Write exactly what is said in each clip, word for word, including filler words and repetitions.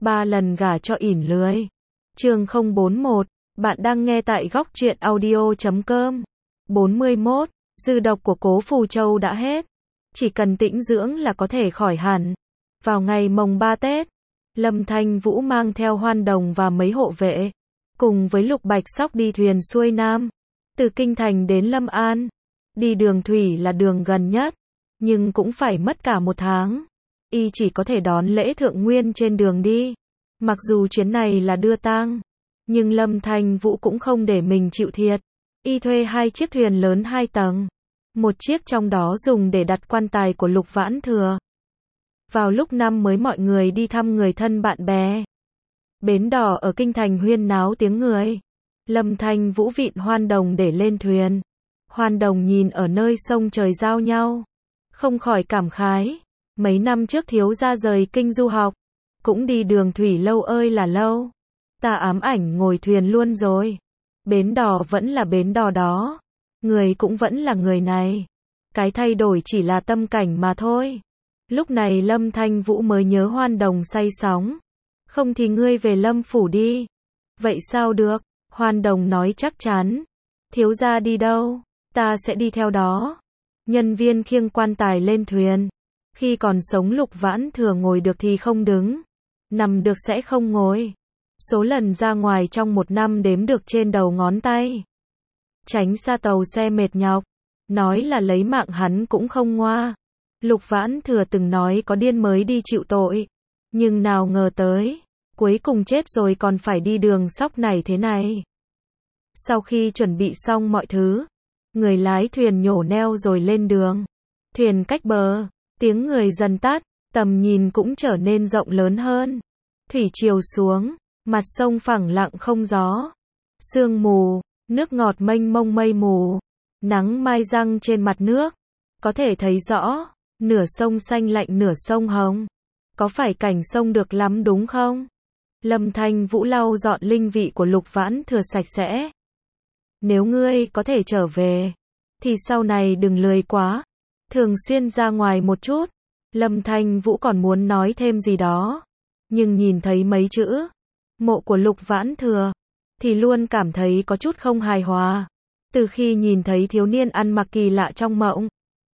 ba lần gả cho ỉn lười. Chương không bốn mốt, bạn đang nghe tại góc truyện audio chấm com. bốn mươi mốt, dư độc của Cố Phù Châu đã hết. Chỉ cần tĩnh dưỡng là có thể khỏi hẳn. Vào ngày mồng ba Tết, Lâm Thanh Vũ mang theo Hoan Đồng và mấy hộ vệ, cùng với Lục Bạch Sóc đi thuyền xuôi Nam, từ Kinh Thành đến Lâm An. Đi đường thủy là đường gần nhất, nhưng cũng phải mất cả một tháng. Y chỉ có thể đón lễ thượng nguyên trên đường đi. Mặc dù chuyến này là đưa tang, nhưng Lâm Thanh Vũ cũng không để mình chịu thiệt. Y thuê hai chiếc thuyền lớn hai tầng. Một chiếc trong đó dùng để đặt quan tài của Lục Vãn Thừa. Vào lúc năm mới mọi người đi thăm người thân bạn bè. Bến đò ở Kinh Thành huyên náo tiếng người. Lâm Thanh Vũ vịn Hoan Đồng để lên thuyền. Hoan Đồng nhìn ở nơi sông trời giao nhau, không khỏi cảm khái. Mấy năm trước thiếu gia rời kinh du học, cũng đi đường thủy lâu ơi là lâu. Ta ám ảnh ngồi thuyền luôn rồi. Bến đò vẫn là bến đò đó, người cũng vẫn là người này. Cái thay đổi chỉ là tâm cảnh mà thôi. Lúc này Lâm Thanh Vũ mới nhớ Hoan Đồng say sóng. Không thì ngươi về Lâm phủ đi. Vậy sao được? Hoan Đồng nói chắc chắn. Thiếu gia đi đâu, ta sẽ đi theo đó. Nhân viên khiêng quan tài lên thuyền. Khi còn sống Lục Vãn Thừa ngồi được thì không đứng, nằm được sẽ không ngồi. Số lần ra ngoài trong một năm đếm được trên đầu ngón tay. Tránh xa tàu xe mệt nhọc, nói là lấy mạng hắn cũng không ngoa. Lục Vãn Thừa từng nói có điên mới đi chịu tội, nhưng nào ngờ tới, cuối cùng chết rồi còn phải đi đường sóc này thế này. Sau khi chuẩn bị xong mọi thứ, người lái thuyền nhổ neo rồi lên đường. Thuyền cách bờ, tiếng người dần tắt, tầm nhìn cũng trở nên rộng lớn hơn. Thủy triều xuống, mặt sông phẳng lặng không gió. Sương mù, nước ngọt mênh mông mây mù. Nắng mai răng trên mặt nước, có thể thấy rõ, nửa sông xanh lạnh nửa sông hồng. Có phải cảnh sông được lắm đúng không? Lâm Thanh Vũ lau dọn linh vị của Lục Vãn Thừa sạch sẽ. Nếu ngươi có thể trở về, thì sau này đừng lười quá. Thường xuyên ra ngoài một chút. Lâm Thanh Vũ còn muốn nói thêm gì đó, nhưng nhìn thấy mấy chữ mộ của Lục Vãn Thừa thì luôn cảm thấy có chút không hài hòa. Từ khi nhìn thấy thiếu niên ăn mặc kỳ lạ trong mộng,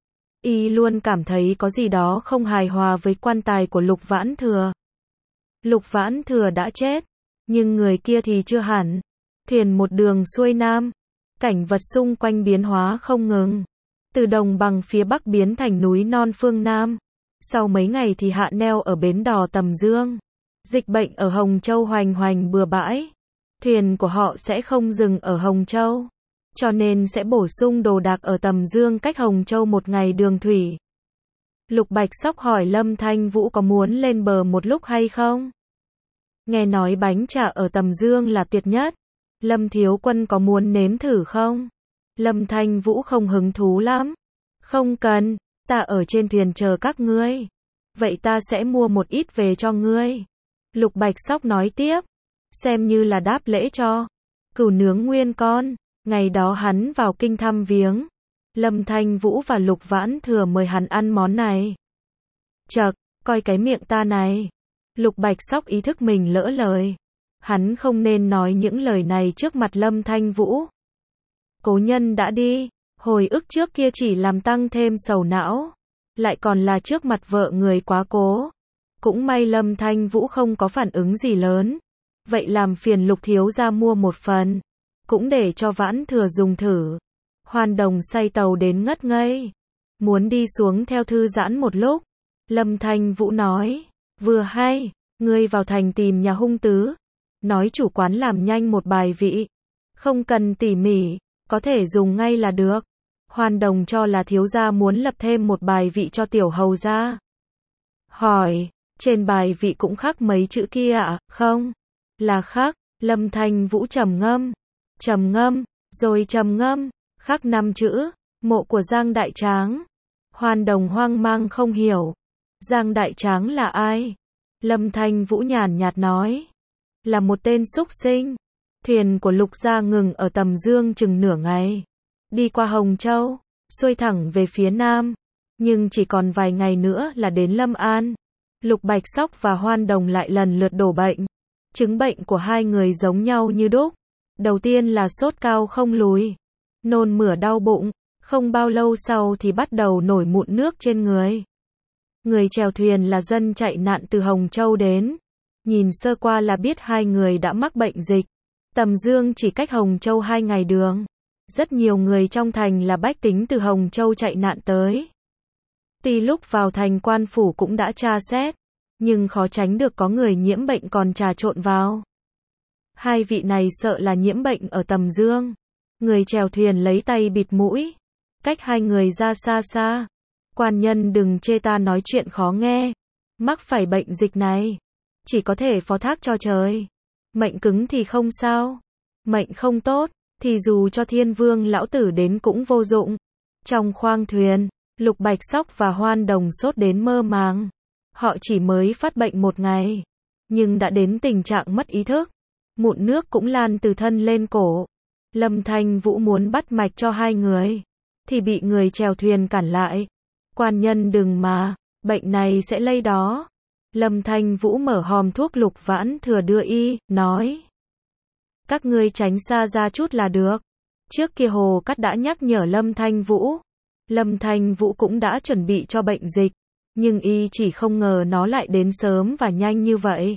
y luôn cảm thấy có gì đó không hài hòa với quan tài của Lục Vãn Thừa. Lục Vãn Thừa đã chết, nhưng người kia thì chưa hẳn. Thuyền một đường xuôi Nam, cảnh vật xung quanh biến hóa không ngừng. Từ đồng bằng phía Bắc biến thành núi non phương Nam. Sau mấy ngày thì hạ neo ở bến đò Tầm Dương. Dịch bệnh ở Hồng Châu hoành hoành bừa bãi. Thuyền của họ sẽ không dừng ở Hồng Châu, cho nên sẽ bổ sung đồ đạc ở Tầm Dương cách Hồng Châu một ngày đường thủy. Lục Bạch Sóc hỏi Lâm Thanh Vũ có muốn lên bờ một lúc hay không? Nghe nói bánh chả ở Tầm Dương là tuyệt nhất. Lâm thiếu quân có muốn nếm thử không? Lâm Thanh Vũ không hứng thú lắm. Không cần, ta ở trên thuyền chờ các ngươi. Vậy ta sẽ mua một ít về cho ngươi. Lục Bạch Sóc nói tiếp. Xem như là đáp lễ cho cừu nướng nguyên con. Ngày đó hắn vào kinh thăm viếng. Lâm Thanh Vũ và Lục Vãn Thừa mời hắn ăn món này. Chậc, coi cái miệng ta này. Lục Bạch Sóc ý thức mình lỡ lời. Hắn không nên nói những lời này trước mặt Lâm Thanh Vũ. Cố nhân đã đi, hồi ức trước kia chỉ làm tăng thêm sầu não. Lại còn là trước mặt vợ người quá cố. Cũng may Lâm Thanh Vũ không có phản ứng gì lớn. Vậy làm phiền Lục thiếu gia mua một phần, cũng để cho Vãn Thừa dùng thử. Hoan Đồng say tàu đến ngất ngây, muốn đi xuống theo thư giãn một lúc. Lâm Thanh Vũ nói, vừa hay, ngươi vào thành tìm nhà hung tứ, nói chủ quán làm nhanh một bài vị, không cần tỉ mỉ, có thể dùng ngay là được. Hoan Đồng cho là thiếu gia muốn lập thêm một bài vị cho tiểu hầu gia. Hỏi, trên bài vị cũng khắc mấy chữ kia ạ? À? Không, là khắc. Lâm Thanh Vũ trầm ngâm, trầm ngâm, rồi trầm ngâm, khắc năm chữ, mộ của Giang Đại Tráng. Hoan Đồng hoang mang không hiểu, Giang Đại Tráng là ai? Lâm Thanh Vũ nhàn nhạt nói, là một tên súc sinh. Thuyền của Lục gia ngừng ở Tầm Dương chừng nửa ngày, đi qua Hồng Châu, xuôi thẳng về phía Nam, nhưng chỉ còn vài ngày nữa là đến Lâm An. Lục Bạch Sóc và Hoan Đồng lại lần lượt đổ bệnh. Chứng bệnh của hai người giống nhau như đúc. Đầu tiên là sốt cao không lùi, nôn mửa đau bụng, không bao lâu sau thì bắt đầu nổi mụn nước trên người. Người chèo thuyền là dân chạy nạn từ Hồng Châu đến. Nhìn sơ qua là biết hai người đã mắc bệnh dịch. Tầm Dương chỉ cách Hồng Châu hai ngày đường. Rất nhiều người trong thành là bách tính từ Hồng Châu chạy nạn tới. Tuy lúc vào thành quan phủ cũng đã tra xét, nhưng khó tránh được có người nhiễm bệnh còn trà trộn vào. Hai vị này sợ là nhiễm bệnh ở Tầm Dương. Người chèo thuyền lấy tay bịt mũi, cách hai người ra xa xa. Quan nhân đừng chê ta nói chuyện khó nghe. Mắc phải bệnh dịch này, chỉ có thể phó thác cho trời. Mệnh cứng thì không sao, mệnh không tốt, thì dù cho Thiên Vương lão tử đến cũng vô dụng. Trong khoang thuyền, Lục Bạch Sóc và Hoan Đồng sốt đến mơ màng. Họ chỉ mới phát bệnh một ngày, nhưng đã đến tình trạng mất ý thức. Mụn nước cũng lan từ thân lên cổ. Lâm Thanh Vũ muốn bắt mạch cho hai người, thì bị người chèo thuyền cản lại. Quan nhân đừng mà, bệnh này sẽ lây đó. Lâm Thanh Vũ mở hòm thuốc Lục Vãn Thừa đưa y, nói. Các ngươi tránh xa ra chút là được. Trước kia Hồ Cát đã nhắc nhở Lâm Thanh Vũ. Lâm Thanh Vũ cũng đã chuẩn bị cho bệnh dịch, nhưng y chỉ không ngờ nó lại đến sớm và nhanh như vậy.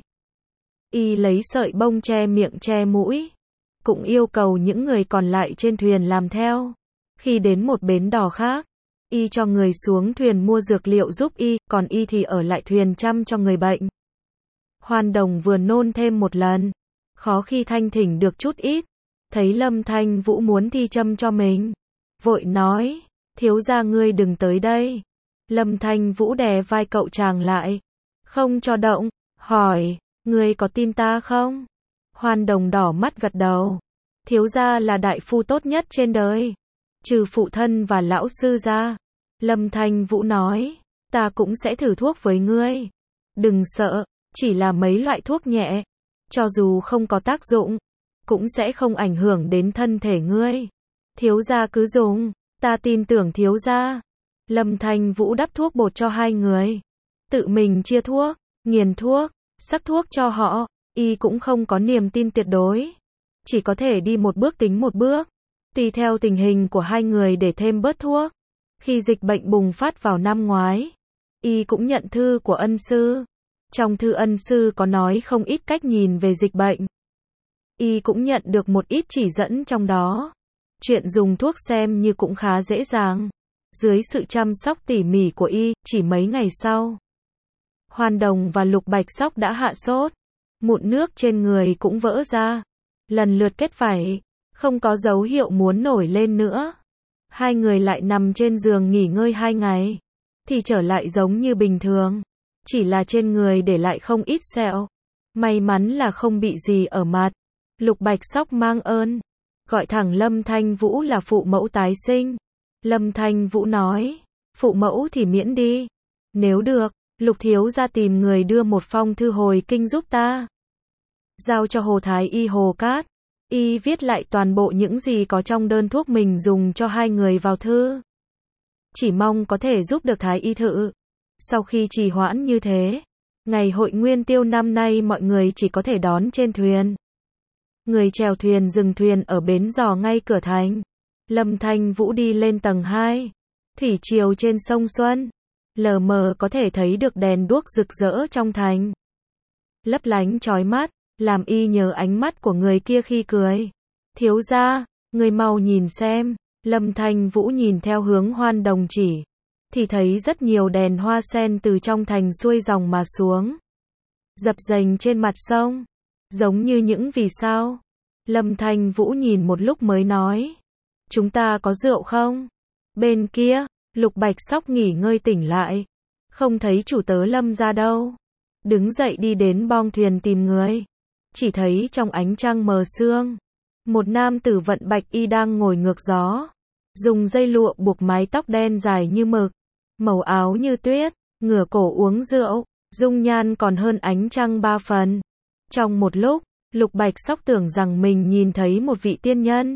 Y lấy sợi bông che miệng che mũi, cũng yêu cầu những người còn lại trên thuyền làm theo. Khi đến một bến đò khác, y cho người xuống thuyền mua dược liệu giúp y, còn y thì ở lại thuyền chăm cho người bệnh. Hoan Đồng vừa nôn thêm một lần, khó khi thanh thỉnh được chút ít, thấy Lâm Thanh Vũ muốn thi châm cho mình, vội nói, thiếu gia ngươi đừng tới đây. Lâm Thanh Vũ đè vai cậu chàng lại, không cho động, hỏi, ngươi có tin ta không? Hoan Đồng đỏ mắt gật đầu, thiếu gia là đại phu tốt nhất trên đời, trừ phụ thân và lão sư ra. Lâm Thanh Vũ nói, ta cũng sẽ thử thuốc với ngươi. Đừng sợ, chỉ là mấy loại thuốc nhẹ, cho dù không có tác dụng, cũng sẽ không ảnh hưởng đến thân thể ngươi. Thiếu gia cứ dùng, ta tin tưởng thiếu gia. Lâm Thanh Vũ đắp thuốc bột cho hai người, tự mình chia thuốc, nghiền thuốc, sắc thuốc cho họ. Y cũng không có niềm tin tuyệt đối, chỉ có thể đi một bước tính một bước, tùy theo tình hình của hai người để thêm bớt thuốc. Khi dịch bệnh bùng phát vào năm ngoái, y cũng nhận thư của ân sư. Trong thư ân sư có nói không ít cách nhìn về dịch bệnh. Y cũng nhận được một ít chỉ dẫn trong đó. Chuyện dùng thuốc xem như cũng khá dễ dàng. Dưới sự chăm sóc tỉ mỉ của y, chỉ mấy ngày sau, Hoan Đồng và Lục Bạch Sóc đã hạ sốt. Mụn nước trên người cũng vỡ ra, lần lượt kết vảy, không có dấu hiệu muốn nổi lên nữa. Hai người lại nằm trên giường nghỉ ngơi hai ngày, thì trở lại giống như bình thường, chỉ là trên người để lại không ít sẹo. May mắn là không bị gì ở mặt. Lục Bạch Sóc mang ơn, gọi thẳng Lâm Thanh Vũ là phụ mẫu tái sinh. Lâm Thanh Vũ nói, phụ mẫu thì miễn đi. Nếu được, Lục thiếu gia tìm người đưa một phong thư hồi kinh giúp ta. Giao cho Hồ Thái Y Hồ Cát. Y viết lại toàn bộ những gì có trong đơn thuốc mình dùng cho hai người vào thư. Chỉ mong có thể giúp được Thái Y thự. Sau khi trì hoãn như thế, ngày hội Nguyên Tiêu năm nay mọi người chỉ có thể đón trên thuyền. Người chèo thuyền dừng thuyền ở bến giò ngay cửa thành. Lâm Thanh Vũ đi lên tầng hai. Thủy triều trên sông Xuân, lờ mờ có thể thấy được đèn đuốc rực rỡ trong thành, lấp lánh chói mắt, làm y nhớ ánh mắt của người kia khi cười. Thiếu gia, người mau nhìn xem. Lâm Thanh Vũ nhìn theo hướng Hoan Đồng chỉ, thì thấy rất nhiều đèn hoa sen từ trong thành xuôi dòng mà xuống, dập dềnh trên mặt sông, giống như những vì sao. Lâm Thanh Vũ nhìn một lúc mới nói, chúng ta có rượu không? Bên kia, Lục Bạch Sóc nghỉ ngơi tỉnh lại, không thấy chủ tớ Lâm ra đâu. Đứng dậy đi đến bong thuyền tìm người, chỉ thấy trong ánh trăng mờ sương, một nam tử vận bạch y đang ngồi ngược gió, dùng dây lụa buộc mái tóc đen dài như mực, màu áo như tuyết, ngửa cổ uống rượu, dung nhan còn hơn ánh trăng ba phần. Trong một lúc, Lục Bạch Sóc tưởng rằng mình nhìn thấy một vị tiên nhân,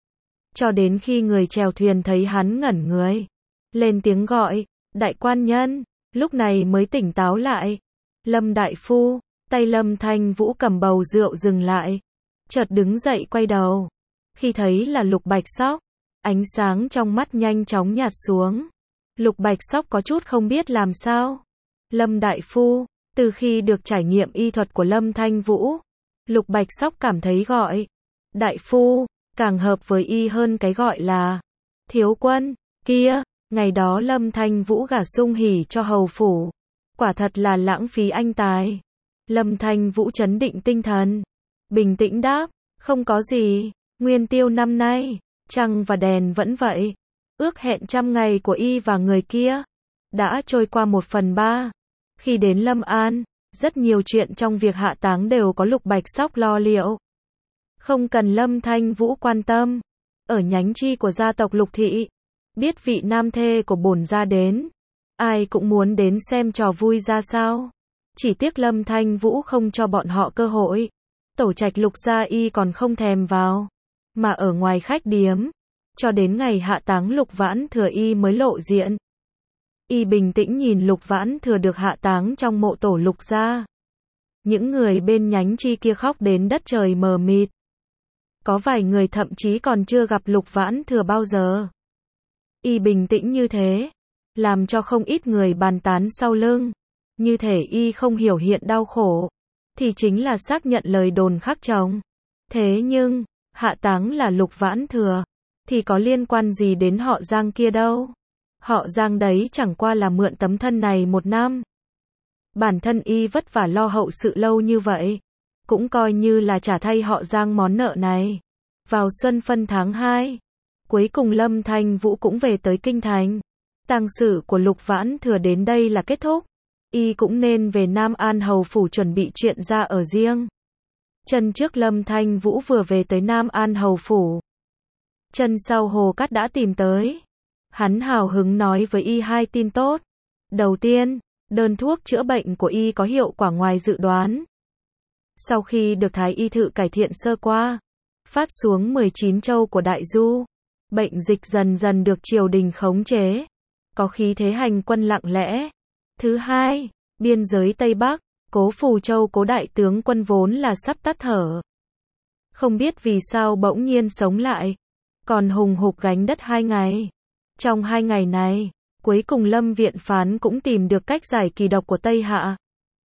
cho đến khi người chèo thuyền thấy hắn ngẩn người, lên tiếng gọi, đại quan nhân, lúc này mới tỉnh táo lại. Lâm đại phu, tay Lâm Thanh Vũ cầm bầu rượu dừng lại. Chợt đứng dậy quay đầu. Khi thấy là Lục Bạch Sóc, ánh sáng trong mắt nhanh chóng nhạt xuống. Lục Bạch Sóc có chút không biết làm sao. Lâm đại phu, từ khi được trải nghiệm y thuật của Lâm Thanh Vũ, Lục Bạch Sóc cảm thấy gọi đại phu càng hợp với y hơn cái gọi là thiếu quân. Kia, ngày đó Lâm Thanh Vũ gả Sung Hỉ cho hầu phủ, quả thật là lãng phí anh tài. Lâm Thanh Vũ trấn định tinh thần, bình tĩnh đáp, không có gì, nguyên tiêu năm nay, trăng và đèn vẫn vậy. Ước hẹn trăm ngày của y và người kia đã trôi qua một phần ba. Khi đến Lâm An, rất nhiều chuyện trong việc hạ táng đều có Lục Bạch Sóc lo liệu. Không cần Lâm Thanh Vũ quan tâm. Ở nhánh chi của gia tộc Lục Thị, biết vị nam thê của bổn gia đến, ai cũng muốn đến xem trò vui ra sao. Chỉ tiếc Lâm Thanh Vũ không cho bọn họ cơ hội. Tổ trạch Lục gia y còn không thèm vào, mà ở ngoài khách điếm, cho đến ngày hạ táng Lục Vãn Thừa y mới lộ diện. Y bình tĩnh nhìn Lục Vãn Thừa được hạ táng trong mộ tổ Lục gia. Những người bên nhánh chi kia khóc đến đất trời mờ mịt. Có vài người thậm chí còn chưa gặp Lục Vãn Thừa bao giờ. Y bình tĩnh như thế, làm cho không ít người bàn tán sau lưng. Như thể y không hiểu hiện đau khổ, thì chính là xác nhận lời đồn khắc chồng. Thế nhưng, hạ táng là Lục Vãn Thừa, thì có liên quan gì đến họ Giang kia đâu. Họ Giang đấy chẳng qua là mượn tấm thân này một năm. Bản thân y vất vả lo hậu sự lâu như vậy, cũng coi như là trả thay họ Giang món nợ này. Vào xuân phân tháng hai, cuối cùng Lâm Thanh Vũ cũng về tới Kinh Thành. Tang sự của Lục Vãn Thừa đến đây là kết thúc. Y cũng nên về Nam An hầu phủ chuẩn bị chuyện ra ở riêng. Chân trước Lâm Thanh Vũ vừa về tới Nam An hầu phủ, chân sau Hồ Cát đã tìm tới. Hắn hào hứng nói với y hai tin tốt. Đầu tiên, đơn thuốc chữa bệnh của y có hiệu quả ngoài dự đoán. Sau khi được Thái y thự cải thiện sơ qua, phát xuống mười chín châu của Đại Du, bệnh dịch dần dần được triều đình khống chế, có khí thế hành quân lặng lẽ. Thứ hai, biên giới Tây Bắc, Cố Phù Châu Cố đại tướng quân vốn là sắp tắt thở. Không biết vì sao bỗng nhiên sống lại, còn hùng hục gánh đất hai ngày. Trong hai ngày này, cuối cùng Lâm Viện Phán cũng tìm được cách giải kỳ độc của Tây Hạ.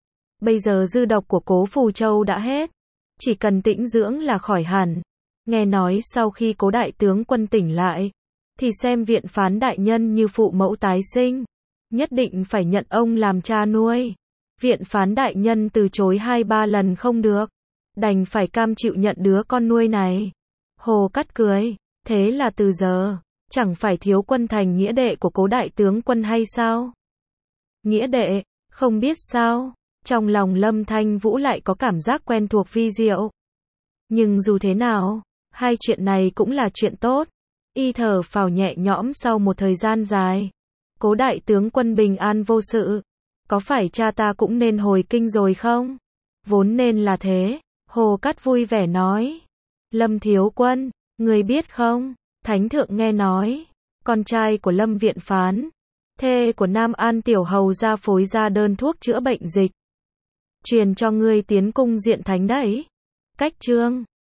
Bây giờ dư độc của Cố Phù Châu đã hết, chỉ cần tĩnh dưỡng là khỏi hẳn. Nghe nói sau khi Cố đại tướng quân tỉnh lại, thì xem Viện Phán đại nhân như phụ mẫu tái sinh, nhất định phải nhận ông làm cha nuôi. Viện Phán đại nhân từ chối hai ba lần không được, đành phải cam chịu nhận đứa con nuôi này. Hồ Cát cười, thế là từ giờ, chẳng phải Thiếu Quân thành nghĩa đệ của Cố đại tướng quân hay sao? Nghĩa đệ, không biết sao, trong lòng Lâm Thanh Vũ lại có cảm giác quen thuộc vi diệu. Nhưng dù thế nào, hai chuyện này cũng là chuyện tốt. Y thở phào nhẹ nhõm sau một thời gian dài. Cố đại tướng quân bình an vô sự, có phải cha ta cũng nên hồi kinh rồi không? Vốn nên là thế, Hồ Cát vui vẻ nói. Lâm thiếu quân, người biết không, Thánh thượng nghe nói, con trai của Lâm Viện Phán, thê của Nam An tiểu hầu gia phối ra đơn thuốc chữa bệnh dịch, truyền cho ngươi tiến cung diện thánh đấy. Cách chương